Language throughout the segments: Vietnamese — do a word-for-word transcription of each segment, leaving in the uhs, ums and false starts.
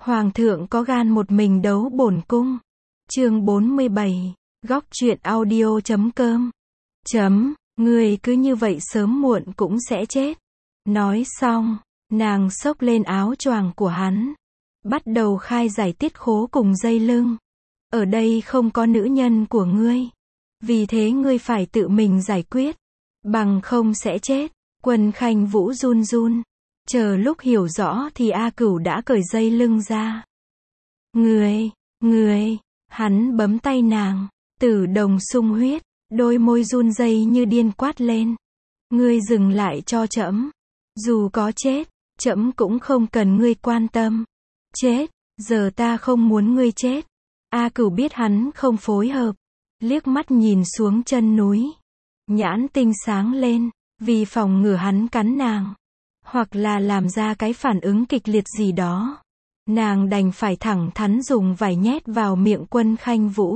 Hoàng thượng có gan một mình đấu bổn cung. Chương bốn mươi bảy, góc truyện audio chấm com. Chấm, người cứ như vậy sớm muộn cũng sẽ chết. Nói xong, nàng xốc lên áo choàng của hắn, bắt đầu khai giải tiết khố cùng dây lưng. Ở đây không có nữ nhân của ngươi, vì thế ngươi phải tự mình giải quyết, bằng không sẽ chết. Quân Khanh Vũ run run, chờ lúc hiểu rõ thì A Cửu đã cởi dây lưng ra. Ngươi, ngươi, hắn bấm tay nàng, Tử Đồng sung huyết, đôi môi run rẩy như điên quát lên. Ngươi dừng lại cho trẫm, dù có chết, trẫm cũng không cần ngươi quan tâm. Chết, giờ ta không muốn ngươi chết. A Cửu biết hắn không phối hợp, liếc mắt nhìn xuống chân núi, nhãn tinh sáng lên, vì phòng ngừa hắn cắn nàng, hoặc là làm ra cái phản ứng kịch liệt gì đó. Nàng đành phải thẳng thắn dùng vải nhét vào miệng Quân Khanh Vũ.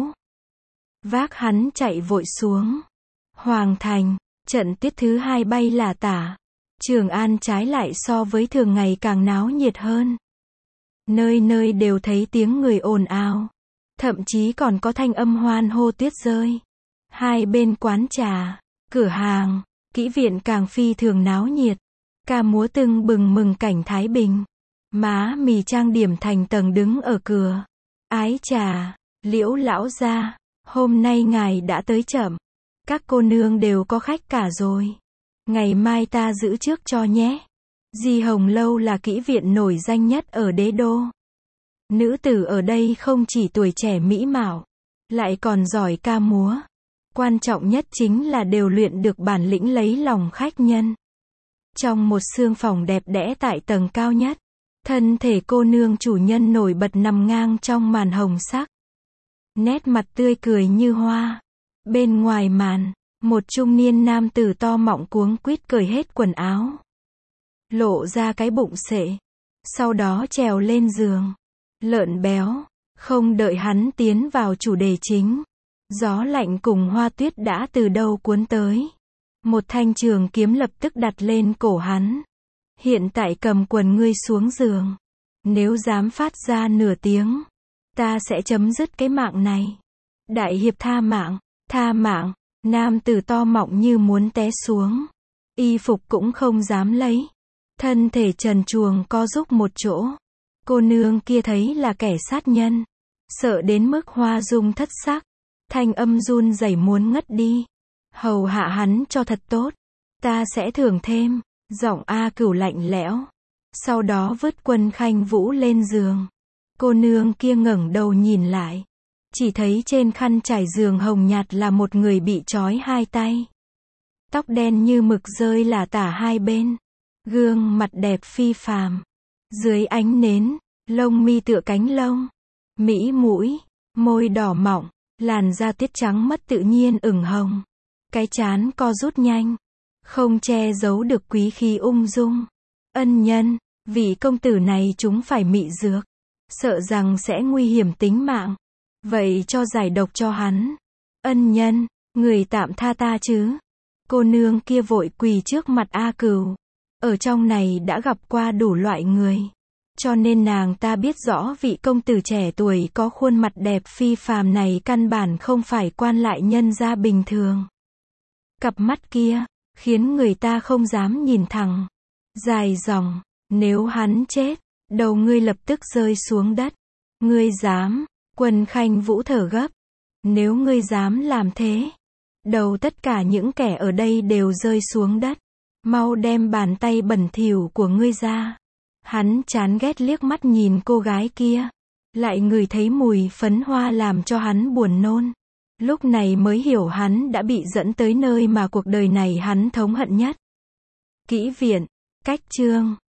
Vác hắn chạy vội xuống. Hoàng thành, trận tiết thứ hai bay là tả. Trường An trái lại so với thường ngày càng náo nhiệt hơn. Nơi nơi đều thấy tiếng người ồn ào. Thậm chí còn có thanh âm hoan hô tuyết rơi. Hai bên quán trà, cửa hàng, kỹ viện càng phi thường náo nhiệt. Ca múa tưng bừng mừng cảnh thái bình. Má mì trang điểm thành tầng đứng ở cửa. Ái trà, Liễu lão gia, hôm nay ngài đã tới chậm. Các cô nương đều có khách cả rồi. Ngày mai ta giữ trước cho nhé. Di Hồng Lâu là kỹ viện nổi danh nhất ở đế đô. Nữ tử ở đây không chỉ tuổi trẻ mỹ mạo, lại còn giỏi ca múa. Quan trọng nhất chính là đều luyện được bản lĩnh lấy lòng khách nhân. Trong một xương phòng đẹp đẽ tại tầng cao nhất, thân thể cô nương chủ nhân nổi bật nằm ngang trong màn hồng sắc. Nét mặt tươi cười như hoa. Bên ngoài màn, một trung niên nam tử to mọng cuống quýt cởi hết quần áo, lộ ra cái bụng xệ, sau đó trèo lên giường. Lợn béo. Không đợi hắn tiến vào chủ đề chính, gió lạnh cùng hoa tuyết đã từ đâu cuốn tới. Một thanh trường kiếm lập tức đặt lên cổ hắn. Hiện tại cầm quần ngươi xuống giường. Nếu dám phát ra nửa tiếng, ta sẽ chấm dứt cái mạng này. Đại hiệp tha mạng, tha mạng. Nam tử to mọng như muốn té xuống. Y phục cũng không dám lấy. Thân thể trần truồng co rúc một chỗ. Cô nương kia thấy là kẻ sát nhân, sợ đến mức hoa dung thất sắc, thanh âm run rẩy muốn ngất đi. Hầu hạ hắn cho thật tốt, ta sẽ thưởng thêm. Giọng A Cửu lạnh lẽo. Sau đó vứt Quân Khanh Vũ lên giường. Cô nương kia ngẩng đầu nhìn lại, chỉ thấy trên khăn trải giường hồng nhạt là một người bị trói hai tay. Tóc đen như mực rơi lả tả hai bên, gương mặt đẹp phi phàm. Dưới ánh nến, lông mi tựa cánh lông, mỹ mũi, môi đỏ mọng, làn da tiết trắng mất tự nhiên ửng hồng. Cái trán co rút nhanh, không che giấu được quý khí ung dung. Ân nhân, vị công tử này chúng phải mị dược, sợ rằng sẽ nguy hiểm tính mạng. Vậy cho giải độc cho hắn. Ân nhân, người tạm tha ta chứ. Cô nương kia vội quỳ trước mặt A Cửu. Ở trong này đã gặp qua đủ loại người, cho nên nàng ta biết rõ vị công tử trẻ tuổi có khuôn mặt đẹp phi phàm này căn bản không phải quan lại nhân gia bình thường. Cặp mắt kia khiến người ta không dám nhìn thẳng. Dài dòng, nếu hắn chết, đầu ngươi lập tức rơi xuống đất. Ngươi dám? Quân Khanh Vũ thở gấp. Nếu ngươi dám làm thế, đầu tất cả những kẻ ở đây đều rơi xuống đất. Mau đem bàn tay bẩn thỉu của ngươi ra. Hắn chán ghét liếc mắt nhìn cô gái kia, lại ngửi thấy mùi phấn hoa làm cho hắn buồn nôn. Lúc này mới hiểu hắn đã bị dẫn tới nơi mà cuộc đời này hắn thống hận nhất. Kỹ viện, cách chương.